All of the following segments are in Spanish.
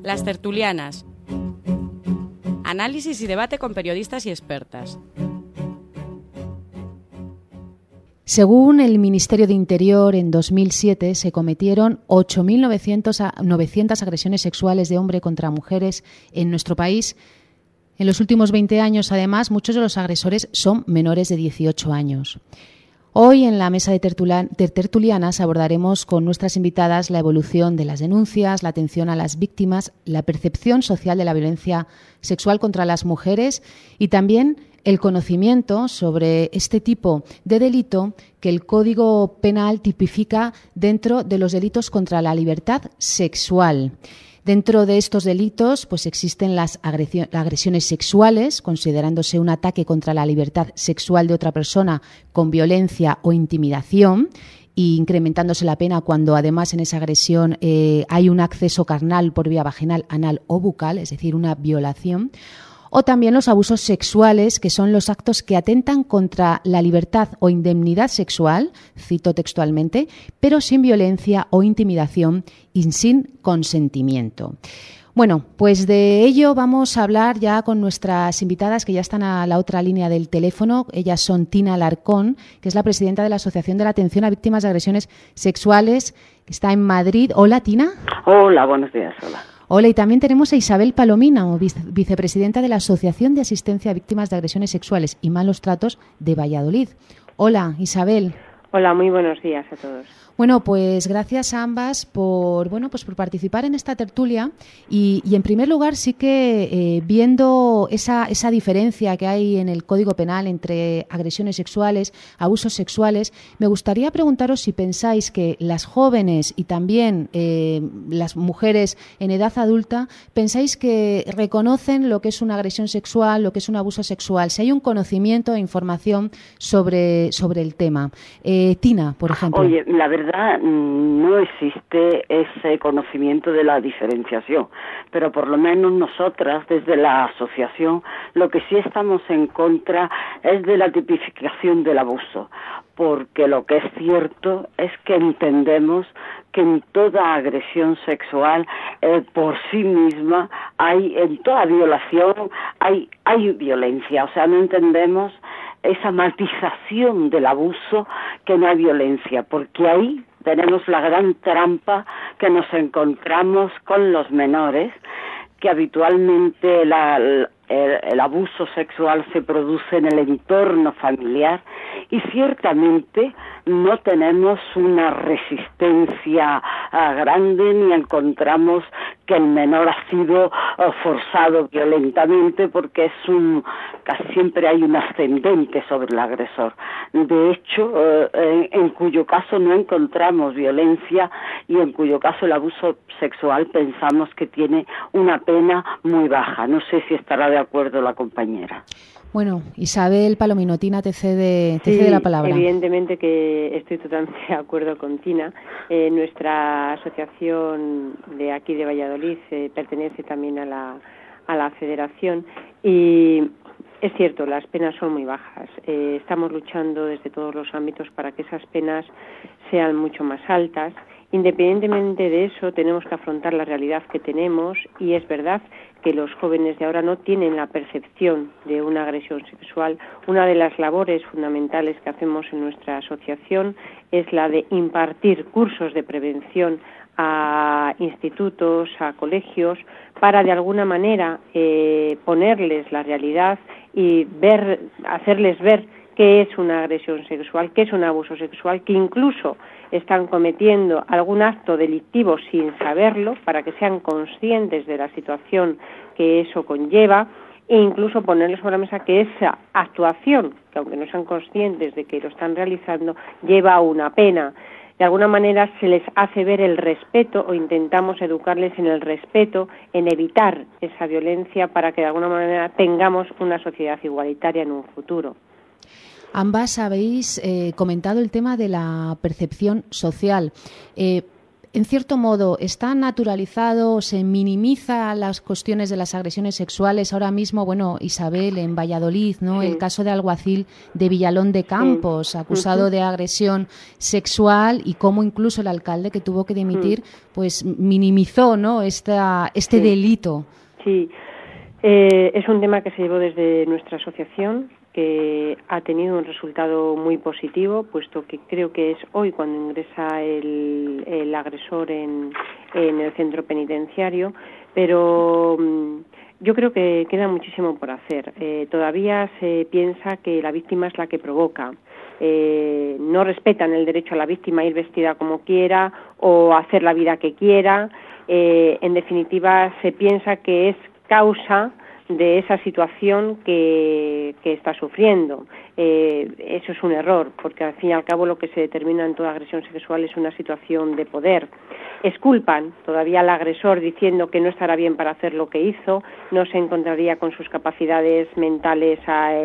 Las tertulianas. Análisis y debate con periodistas y expertas. Según el Ministerio de Interior, en 2007 se cometieron 8.900 agresiones sexuales de hombre contra mujeres en nuestro país. En los últimos 20 años, además, muchos de los agresores son menores de 18 años. Hoy, en la mesa de tertulianas, abordaremos con nuestras invitadas la evolución de las denuncias, la atención a las víctimas, la percepción social de la violencia sexual contra las mujeres y también el conocimiento sobre este tipo de delito que el Código Penal tipifica dentro de los delitos contra la libertad sexual. Dentro de estos delitos pues existen las agresiones sexuales, considerándose un ataque contra la libertad sexual de otra persona con violencia o intimidación, y incrementándose la pena cuando además en esa agresión hay un acceso carnal por vía vaginal, anal o bucal, es decir, una violación. O también los abusos sexuales, que son los actos que atentan contra la libertad o indemnidad sexual, cito textualmente, pero sin violencia o intimidación y sin consentimiento. Bueno, pues de ello vamos a hablar ya con nuestras invitadas que ya están a la otra línea del teléfono. Ellas son Tina Alarcón, que es la presidenta de la Asociación de la Atención a Víctimas de Agresiones Sexuales, que está en Madrid. Hola, Tina. Hola, buenos días. Hola. Hola, y también tenemos a Isabel Palomino, vicepresidenta de la Asociación de Asistencia a Víctimas de Agresiones Sexuales y Malos Tratos de Valladolid. Hola, Isabel. Hola, muy buenos días a todos. Bueno, pues gracias a ambas por participar en esta tertulia y en primer lugar sí que viendo esa diferencia que hay en el Código Penal entre agresiones sexuales, abusos sexuales, me gustaría preguntaros si pensáis que las jóvenes y también las mujeres en edad adulta, pensáis que reconocen lo que es una agresión sexual, lo que es un abuso sexual, si hay un conocimiento e información sobre el tema. Tina, por ejemplo. Oye, la verdad no existe ese conocimiento de la diferenciación, pero por lo menos nosotras desde la asociación lo que sí estamos en contra es de la tipificación del abuso, porque lo que es cierto es que entendemos que en toda agresión sexual por sí misma en toda violación hay violencia, o sea, no entendemos esa matización del abuso que no hay violencia, porque ahí tenemos la gran trampa que nos encontramos con los menores, que habitualmente el abuso sexual se produce en el entorno familiar y ciertamente no tenemos una resistencia grande ni encontramos que el menor ha sido forzado violentamente porque casi siempre hay un ascendente sobre el agresor. De hecho, en cuyo caso no encontramos violencia y en cuyo caso el abuso sexual pensamos que tiene una pena muy baja. No sé si estará de acuerdo la compañera. Bueno, Isabel Palomino, Tina te cede la palabra. Evidentemente que estoy totalmente de acuerdo con Tina. Nuestra asociación de aquí de Valladolid pertenece también a la federación y es cierto, las penas son muy bajas. Estamos luchando desde todos los ámbitos para que esas penas sean mucho más altas. Independientemente de eso, tenemos que afrontar la realidad que tenemos y es verdad que los jóvenes de ahora no tienen la percepción de una agresión sexual. Una de las labores fundamentales que hacemos en nuestra asociación es la de impartir cursos de prevención a institutos, a colegios, para de alguna manera ponerles la realidad y hacerles ver qué es una agresión sexual, qué es un abuso sexual, que incluso están cometiendo algún acto delictivo sin saberlo, para que sean conscientes de la situación que eso conlleva, e incluso ponerles sobre la mesa que esa actuación, que aunque no sean conscientes de que lo están realizando, lleva una pena. De alguna manera se les hace ver el respeto o intentamos educarles en el respeto, en evitar esa violencia para que de alguna manera tengamos una sociedad igualitaria en un futuro. Ambas habéis comentado el tema de la percepción social. en cierto modo, está naturalizado, se minimiza las cuestiones de las agresiones sexuales. Ahora mismo, bueno, Isabel, en Valladolid, ¿no? El caso de alguacil de Villalón de Campos, acusado de agresión sexual, y cómo incluso el alcalde, que tuvo que dimitir, pues minimizó, ¿no? este delito. Sí, es un tema que se llevó desde nuestra asociación, que ha tenido un resultado muy positivo, puesto que creo que es hoy cuando ingresa el agresor en el centro penitenciario, pero yo creo que queda muchísimo por hacer. Todavía se piensa que la víctima es la que provoca. No respetan el derecho a la víctima a ir vestida como quiera o hacer la vida que quiera. En definitiva, se piensa que es causa de esa situación que está sufriendo. Eso es un error, porque al fin y al cabo lo que se determina en toda agresión sexual es una situación de poder. Exculpan todavía al agresor diciendo que no estará bien para hacer lo que hizo, no se encontraría con sus capacidades mentales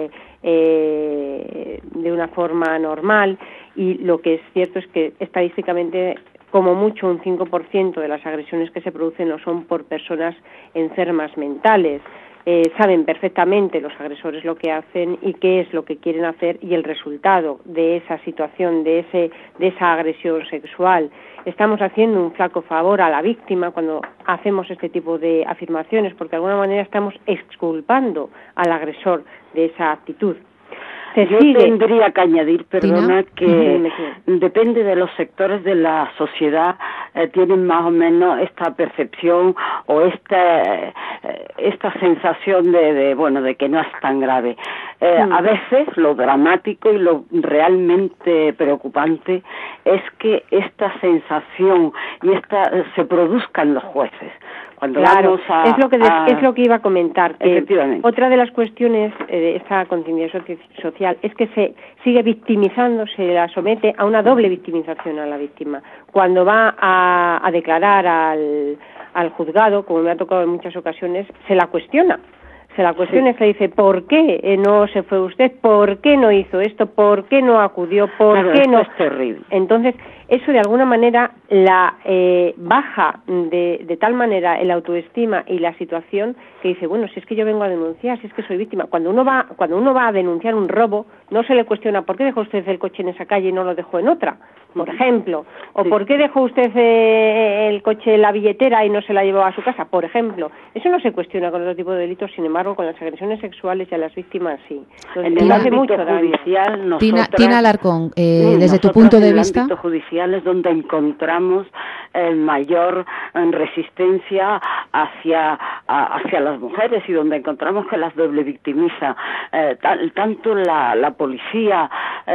de una forma normal, y lo que es cierto es que estadísticamente como mucho un 5% de las agresiones que se producen no son por personas enfermas mentales. Saben perfectamente los agresores lo que hacen y qué es lo que quieren hacer y el resultado de esa situación, de esa agresión sexual. Estamos haciendo un flaco favor a la víctima cuando hacemos este tipo de afirmaciones, porque de alguna manera estamos exculpando al agresor de esa actitud. Yo tendría que añadir, perdona, que depende de los sectores de la sociedad, tienen más o menos esta percepción o esta sensación de que no es tan grave. A veces lo dramático y lo realmente preocupante es que esta sensación se produzca en los jueces. Claro, es lo que iba a comentar. Otra de las cuestiones de esta continuidad social es que se sigue victimizando, se la somete a una doble victimización a la víctima. Cuando va a declarar al juzgado, como me ha tocado en muchas ocasiones, se la cuestiona. Se le dice, ¿por qué no se fue usted? ¿Por qué no hizo esto? ¿Por qué no acudió? ¿Por qué no? Es terrible. Entonces, eso de alguna manera la baja de tal manera el autoestima y la situación que dice, bueno, si es que yo vengo a denunciar, si es que soy víctima. Cuando uno va a denunciar un robo, no se le cuestiona ¿por qué dejó usted el coche en esa calle y no lo dejó en otra? Por ejemplo, o ¿por qué dejó usted el coche en la billetera y no se la llevó a su casa? Por ejemplo, eso no se cuestiona con otro tipo de delitos, sin embargo, con las agresiones sexuales y a las víctimas sí. Entonces, en el ámbito judicial, Tina Alarcón, desde tu punto de vista, en el ámbito judicial es donde encontramos mayor resistencia hacia las mujeres y donde encontramos que las doble victimiza. Tanto la policía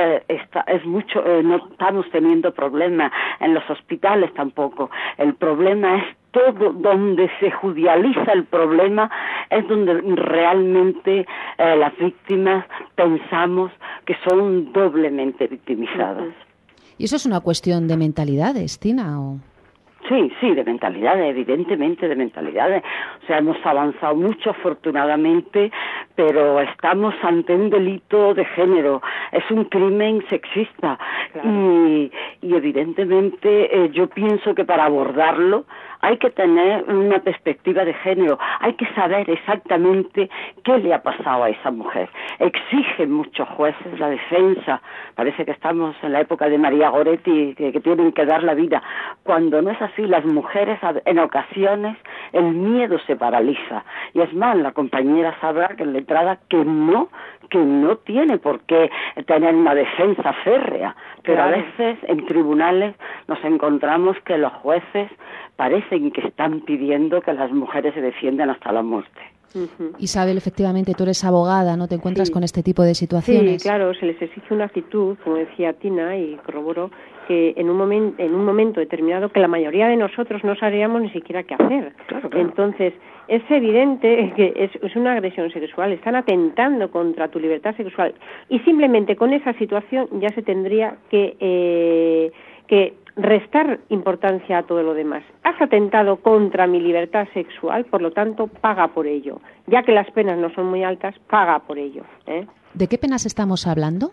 no estamos teniendo problemas en los hospitales tampoco. El problema es todo donde se judicializa el problema, es donde realmente las víctimas pensamos que son doblemente victimizadas. ¿Y eso es una cuestión de mentalidades, Tina? ¿O? Sí, de mentalidades, evidentemente de mentalidades. O sea, hemos avanzado mucho, afortunadamente, pero estamos ante un delito de género. Es un crimen sexista. Claro. Y evidentemente yo pienso que para abordarlo hay que tener una perspectiva de género. Hay que saber exactamente qué le ha pasado a esa mujer. Exigen muchos jueces la defensa. Parece que estamos en la época de María Goretti, que tienen que dar la vida. Cuando no es así, las mujeres en ocasiones el miedo se paraliza. Y es más, la compañera sabrá que en la entrada que no tiene por qué tener una defensa férrea. Pero a veces en tribunales nos encontramos que los jueces parecen que están pidiendo que las mujeres se defiendan hasta la muerte. Isabel, efectivamente, tú eres abogada, ¿no? ¿Te encuentras con este tipo de situaciones? Sí, claro, se les exige una actitud, como decía Tina, y corroboro, que en un momento determinado que la mayoría de nosotros no sabríamos ni siquiera qué hacer. Claro. Entonces, es evidente que es una agresión sexual, están atentando contra tu libertad sexual, y simplemente con esa situación ya se tendría que restar importancia a todo lo demás. Has atentado contra mi libertad sexual, por lo tanto, paga por ello. Ya que las penas no son muy altas, paga por ello. ¿De qué penas estamos hablando?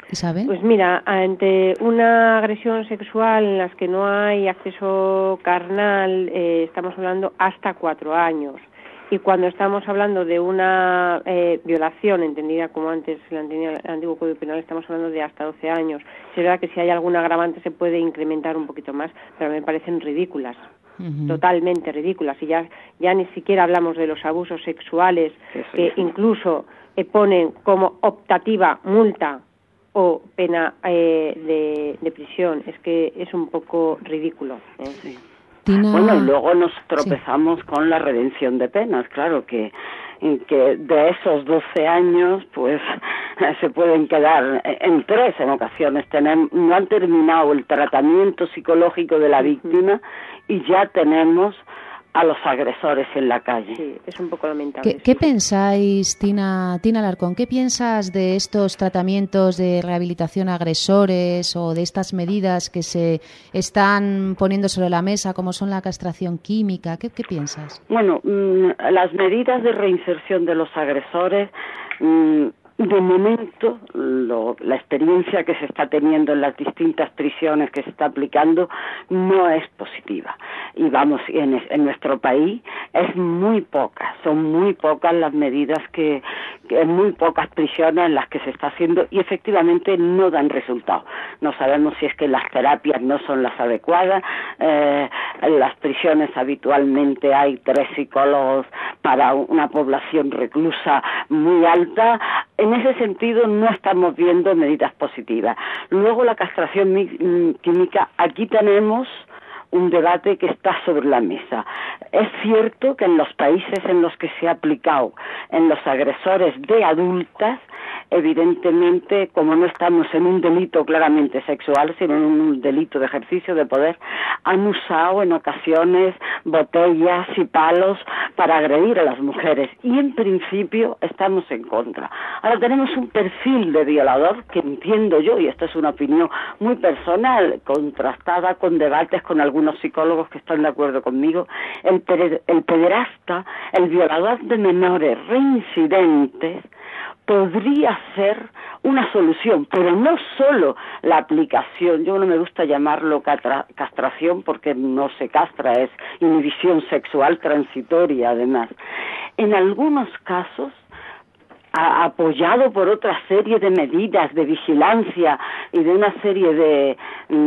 Isabel. Pues mira, ante una agresión sexual en la que no hay acceso carnal, estamos hablando hasta 4 años. Y cuando estamos hablando de una violación, entendida como antes la entendía el antiguo Código Penal, estamos hablando de hasta 12 años. Es verdad que si hay algún agravante se puede incrementar un poquito más, pero me parecen ridículas. Totalmente ridículas, y ya ni siquiera hablamos de los abusos sexuales, que incluso ponen como optativa multa o pena de prisión. Es que es un poco ridículo. Sí. Tina... Bueno, luego nos tropezamos con la redención de penas, claro que de esos 12 años pues se pueden quedar en 3 en ocasiones. No han terminado el tratamiento psicológico de la víctima y ya tenemos a los agresores en la calle. Sí, es un poco lamentable. ¿Qué pensáis, Tina Alarcón? ¿Qué piensas de estos tratamientos de rehabilitación a agresores o de estas medidas que se están poniendo sobre la mesa, como son la castración química? ¿Qué piensas? Bueno, las medidas de reinserción de los agresores, de momento, la experiencia que se está teniendo en las distintas prisiones que se está aplicando no es positiva. Y vamos, en nuestro país es muy pocas, son muy pocas las medidas que en muy pocas prisiones en las que se está haciendo y efectivamente no dan resultado. No sabemos si es que las terapias no son las adecuadas. En las prisiones habitualmente hay 3 psicólogos para una población reclusa muy alta. En ese sentido no estamos viendo medidas positivas. Luego la castración química, aquí tenemos un debate que está sobre la mesa. Es cierto que en los países en los que se ha aplicado en los agresores de adultas, evidentemente, como no estamos en un delito claramente sexual, sino en un delito de ejercicio de poder, han usado en ocasiones botellas y palos para agredir a las mujeres. Y en principio estamos en contra. Ahora tenemos un perfil de violador que entiendo yo, y esta es una opinión muy personal, contrastada con debates con algunos psicólogos que están de acuerdo conmigo. El pederasta, el violador de menores reincidentes, podría ser una solución, pero no solo la aplicación. Yo no me gusta llamarlo castración porque no se castra, es inhibición sexual transitoria además. En algunos casos, apoyado por otra serie de medidas de vigilancia y de una serie de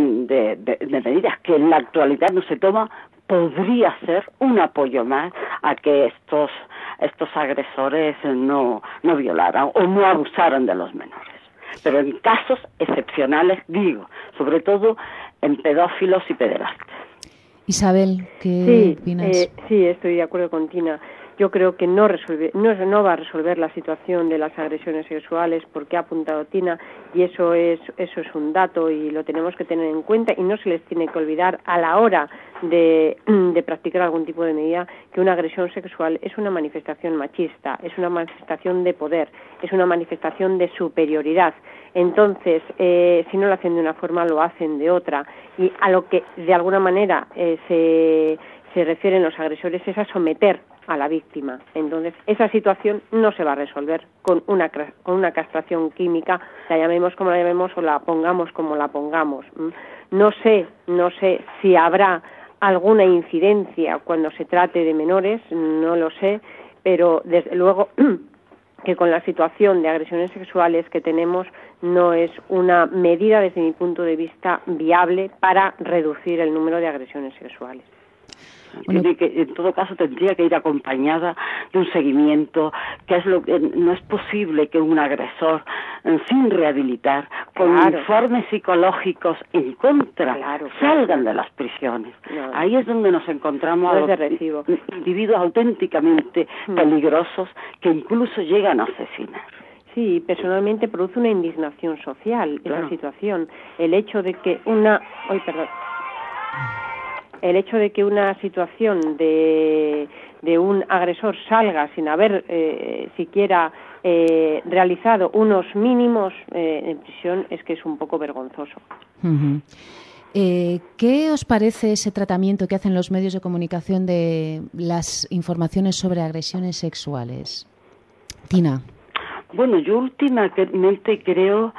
medidas que en la actualidad no se toma, podría ser un apoyo más a que estos agresores no violaran o no abusaran de los menores. Pero en casos excepcionales, digo, sobre todo en pedófilos y pederastas. Isabel, ¿qué opinas? Sí, estoy de acuerdo con Tina. Yo creo que no va a resolver la situación de las agresiones sexuales, porque ha apuntado Tina, y eso es un dato y lo tenemos que tener en cuenta, y no se les tiene que olvidar a la hora de practicar algún tipo de medida que una agresión sexual es una manifestación machista, es una manifestación de poder, es una manifestación de superioridad. Entonces, si no lo hacen de una forma, lo hacen de otra, y a lo que de alguna manera se refieren los agresores es a someter a la víctima. Entonces, esa situación no se va a resolver con una castración química, la llamemos como la llamemos o la pongamos como la pongamos. No sé si habrá alguna incidencia cuando se trate de menores, no lo sé, pero desde luego que con la situación de agresiones sexuales que tenemos no es una medida, desde mi punto de vista, viable para reducir el número de agresiones sexuales. Bueno, que en todo caso tendría que ir acompañada de un seguimiento, que es lo que no es posible que un agresor sin rehabilitar, con informes psicológicos en contra, salgan de las prisiones. No. Ahí es donde nos encontramos a los individuos auténticamente peligrosos que incluso llegan a asesinar. Sí, personalmente produce una indignación social esa situación. El hecho de que una situación de un agresor salga sin haber siquiera realizado unos mínimos en prisión es que es un poco vergonzoso. Uh-huh. ¿Qué os parece ese tratamiento que hacen los medios de comunicación de las informaciones sobre agresiones sexuales? Tina. Bueno, yo últimamente creo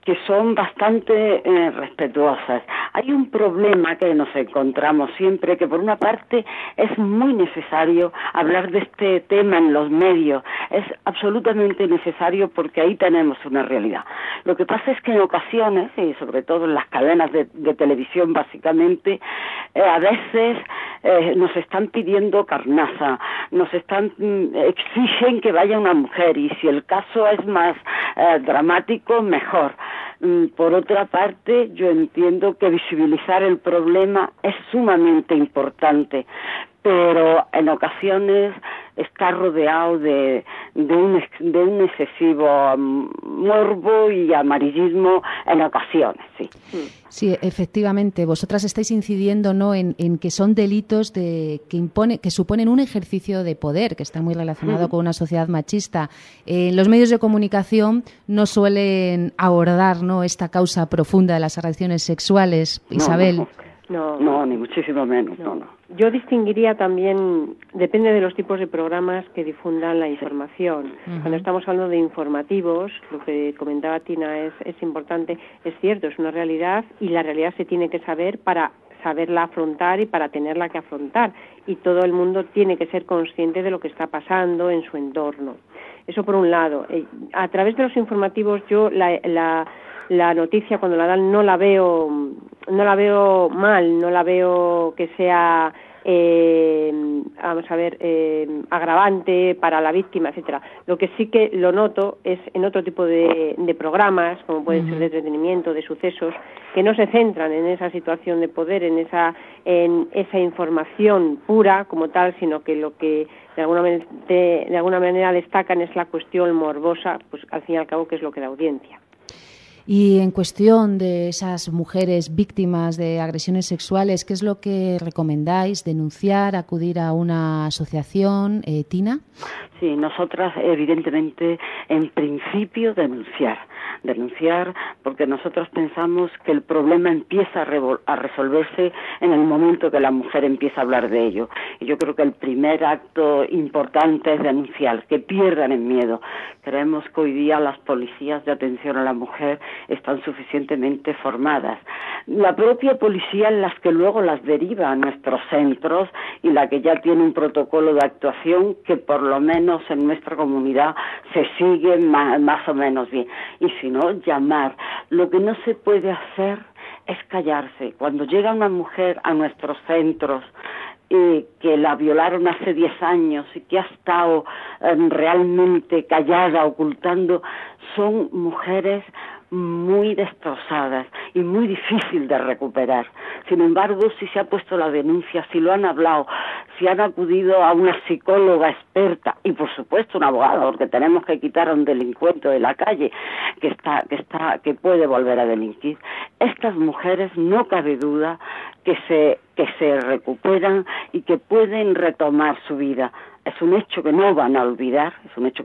que son bastante respetuosas. Hay un problema que nos encontramos siempre, que por una parte es muy necesario hablar de este tema en los medios, es absolutamente necesario porque ahí tenemos una realidad. Lo que pasa es que en ocasiones, y sobre todo en las cadenas de televisión básicamente, a veces nos están pidiendo carnaza, exigen que vaya una mujer, y si el caso es más dramático, mejor. Por otra parte, yo entiendo que visibilizar el problema es sumamente importante, pero en ocasiones está rodeado de un excesivo morbo y amarillismo en ocasiones, sí. Sí, efectivamente. Vosotras estáis incidiendo, ¿no?, en que son delitos que suponen un ejercicio de poder, que está muy relacionado con una sociedad machista. Los medios de comunicación no suelen abordar, ¿no?, esta causa profunda de las agresiones sexuales. Isabel. No, ni muchísimo menos, no. Yo distinguiría también, depende de los tipos de programas que difundan la información. Cuando estamos hablando de informativos, lo que comentaba Tina es importante, es cierto, es una realidad, y la realidad se tiene que saber para saberla afrontar y para tenerla que afrontar, y todo el mundo tiene que ser consciente de lo que está pasando en su entorno. Eso por un lado. A través de los informativos yo la noticia cuando la dan no la veo mal, no la veo que sea agravante para la víctima, etcétera. Lo que sí que lo noto es en otro tipo de programas, como pueden ser de entretenimiento, de sucesos, que no se centran en esa situación de poder, en esa información pura como tal, sino que lo que de alguna manera destacan es la cuestión morbosa, pues al fin y al cabo, que es lo que da audiencia. Y en cuestión de esas mujeres víctimas de agresiones sexuales, ¿qué es lo que recomendáis? ¿Denunciar, acudir a una asociación? ¿Tina? Sí, nosotras evidentemente en principio denunciar porque nosotros pensamos que el problema empieza a resolverse en el momento que la mujer empieza a hablar de ello. Y yo creo que el primer acto importante es denunciar, que pierdan el miedo. Creemos que hoy día las policías de atención a la mujer están suficientemente formadas. La propia policía es la que luego las deriva a nuestros centros y la que ya tiene un protocolo de actuación que por lo menos en nuestra comunidad se sigue más o menos bien. Y si no, llamar. Lo que no se puede hacer es callarse. Cuando llega una mujer a nuestros centros que la violaron hace 10 años y que ha estado realmente callada, ocultando, son mujeres muy destrozadas y muy difícil de recuperar. Sin embargo, si se ha puesto la denuncia, si lo han hablado, si han acudido a una psicóloga experta y por supuesto un abogado, porque tenemos que quitar a un delincuente de la calle que puede volver a delinquir, estas mujeres no cabe duda que se recuperan y que pueden retomar su vida. Es un hecho que no van a olvidar,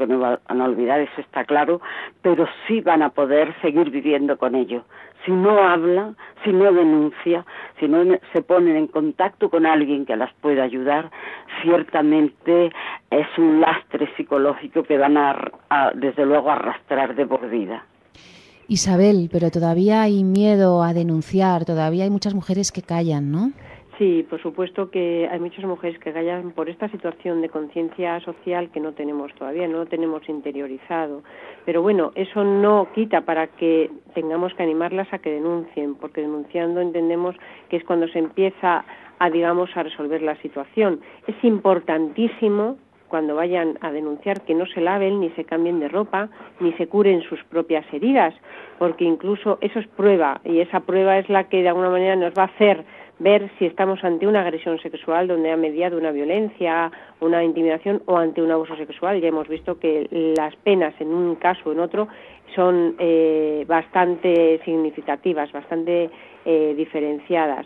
eso está claro, pero sí van a poder seguir viviendo con ello. Si no hablan, si no denuncia, si no se ponen en contacto con alguien que las pueda ayudar, ciertamente es un lastre psicológico que van a desde luego arrastrar de por vida. Isabel, pero todavía hay miedo a denunciar, todavía hay muchas mujeres que callan, ¿no? Sí, por supuesto que hay muchas mujeres que callan por esta situación de conciencia social que no tenemos todavía, no lo tenemos interiorizado. Pero bueno, eso no quita para que tengamos que animarlas a que denuncien, porque denunciando entendemos que es cuando se empieza a resolver la situación. Es importantísimo cuando vayan a denunciar que no se laven ni se cambien de ropa ni se curen sus propias heridas, porque incluso eso es prueba, y esa prueba es la que de alguna manera nos va a hacer ver si estamos ante una agresión sexual donde ha mediado una violencia, una intimidación o ante un abuso sexual. Ya hemos visto que las penas en un caso o en otro son bastante significativas, bastante diferenciadas.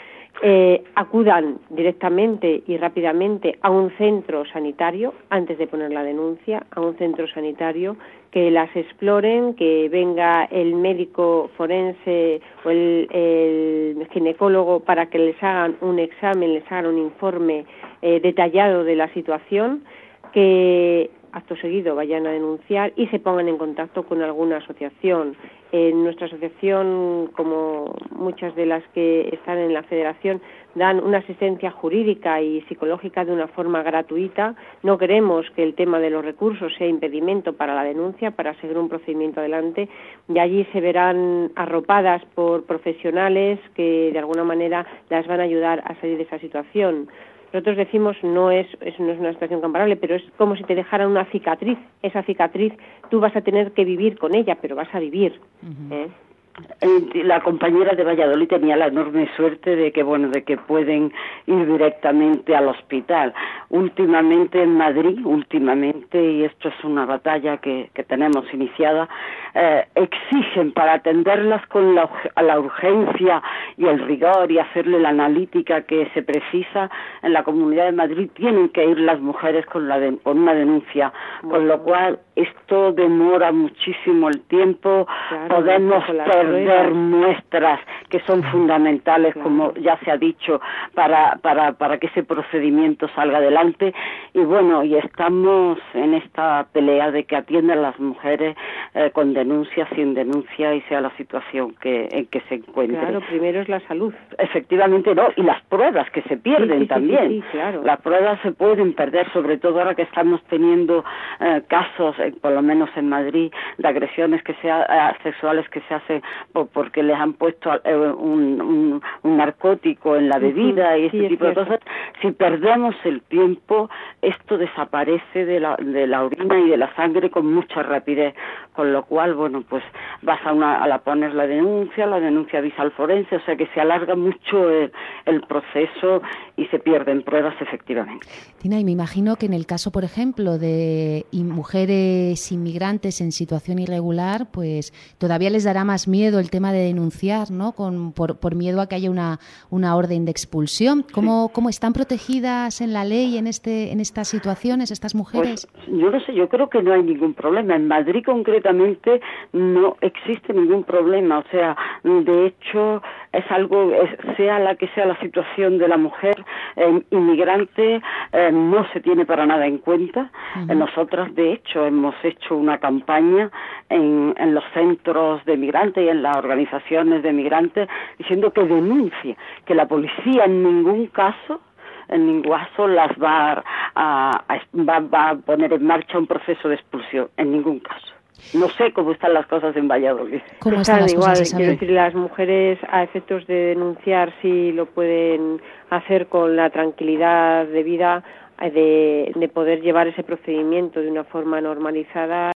Acudan directamente y rápidamente a un centro sanitario antes de poner la denuncia, a un centro sanitario, que las exploren, que venga el médico forense o el ginecólogo para que les hagan un examen, les hagan un informe detallado de la situación, que acto seguido vayan a denunciar y se pongan en contacto con alguna asociación. En nuestra asociación, como muchas de las que están en la federación, dan una asistencia jurídica y psicológica de una forma gratuita. No queremos que el tema de los recursos sea impedimento para la denuncia, para seguir un procedimiento adelante, y allí se verán arropadas por profesionales que de alguna manera las van a ayudar a salir de esa situación. Nosotros decimos, no es una situación comparable, pero es como si te dejaran una cicatriz. Esa cicatriz tú vas a tener que vivir con ella, pero vas a vivir. La compañera de Valladolid tenía la enorme suerte de que pueden ir directamente al hospital. Últimamente en Madrid, y esto es una batalla que tenemos iniciada, exigen para atenderlas con la urgencia y el rigor y hacerle la analítica que se precisa en la Comunidad de Madrid, tienen que ir las mujeres con una denuncia, con lo cual esto demora muchísimo el tiempo. Claro, podemos perder muestras que son fundamentales, claro, como ya se ha dicho, para que ese procedimiento salga adelante. Y estamos en esta pelea de que atiendan las mujeres con denuncia, sin denuncia, y sea la situación en que se encuentre. Claro, primero es la salud. Efectivamente, no, y las pruebas que se pierden también. Sí, claro. Las pruebas se pueden perder, sobre todo ahora que estamos teniendo casos, por lo menos en Madrid, de agresiones sexuales que se hacen porque les han puesto un narcótico en la bebida y este tipo de cosas. Si perdemos el tiempo, esto desaparece de la orina y de la sangre con mucha rapidez, con lo cual, vas a poner la denuncia avisa al forense, o sea que se alarga mucho el proceso y se pierden pruebas efectivamente. Tina, y me imagino que en el caso, por ejemplo, de mujeres inmigrantes en situación irregular, pues todavía les dará más miedo el tema de denunciar, ¿no? Por miedo a que haya una orden de expulsión. ¿Cómo están protegidas en la ley en estas situaciones estas mujeres? Pues yo no sé, yo creo que no hay ningún problema. En Madrid concretamente no existe ningún problema, o sea, de hecho es algo, sea la que sea la situación de la mujer inmigrante, no se tiene para nada en cuenta. Nosotras de hecho hemos hecho una campaña en los centros de migrantes y en las organizaciones de migrantes diciendo que denuncie, que la policía en ningún caso las va a poner en marcha un proceso de expulsión, en ningún caso. No sé cómo están las cosas en Valladolid. ¿Cómo están las igual, cosas, quiero decir, las mujeres a efectos de denunciar sí lo pueden hacer con la tranquilidad debida de poder llevar ese procedimiento de una forma normalizada.